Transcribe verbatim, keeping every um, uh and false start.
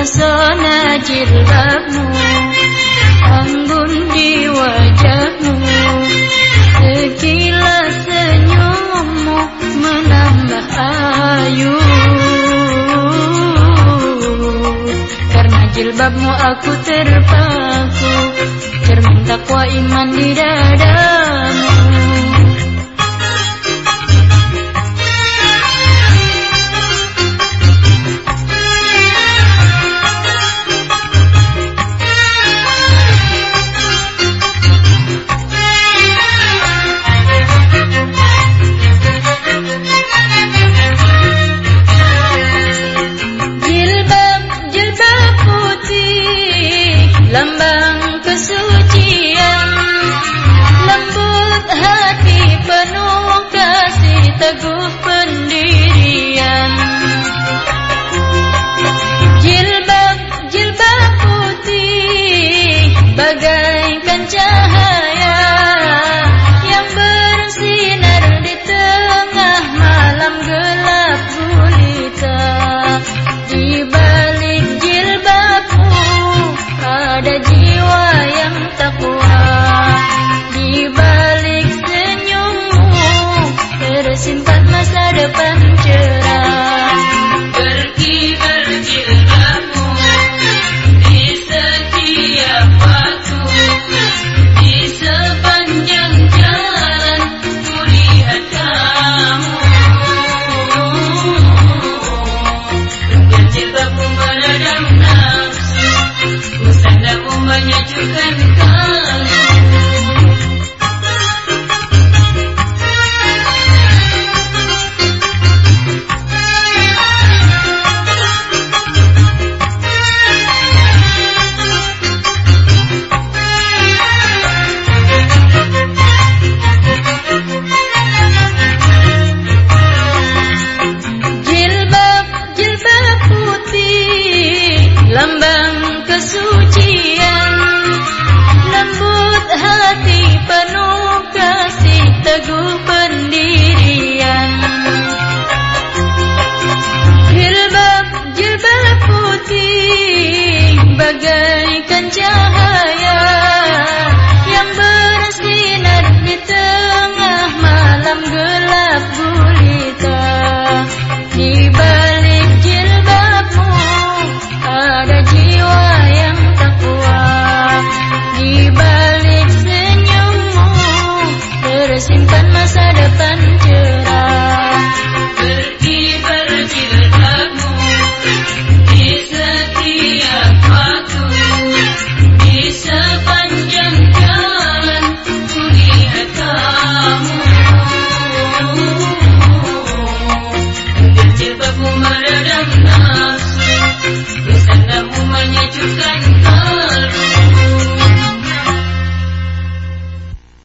Terpesona jilbabmu, anggun di wajahmu, sekilas senyummu menambah ayu. Karena jilbabmu aku terpaku, cermin takwa iman di dadamu. Lambang kesucian, lembut hati penuh kasih, teguh pendirian. Jilbab, jilbab putih bagaikan cahaya yang bersinar di tengah malam gelap gulita. Di balik jilbabmu ada jiwa yang takwa, di balik senyummu tersimpan masa depan cerah. Berkibar jilbabmu di setiap waktu, di sepanjang jalan ku lihat kamu. Dan jilbabmu meredam nafsu, musandamu menyejukkan kalbu. Jilbab, jilbab putih, lambang kesucian, lembut hati penuh kasih, teguh pendirian. Jilbab, jilbab putih bagaikan cahaya yang bersinar di tengah malam gelap gulita. Di balik jilbabmu ada jiwa yang takwa, di balik senyummu tersimpan masa depan cerah. Berkibar jilbabmu di setiap waktu, di sepanjang jalan ku lihat kamu. Dan jilbabmu meredam nafsu, musandamu menyejukkan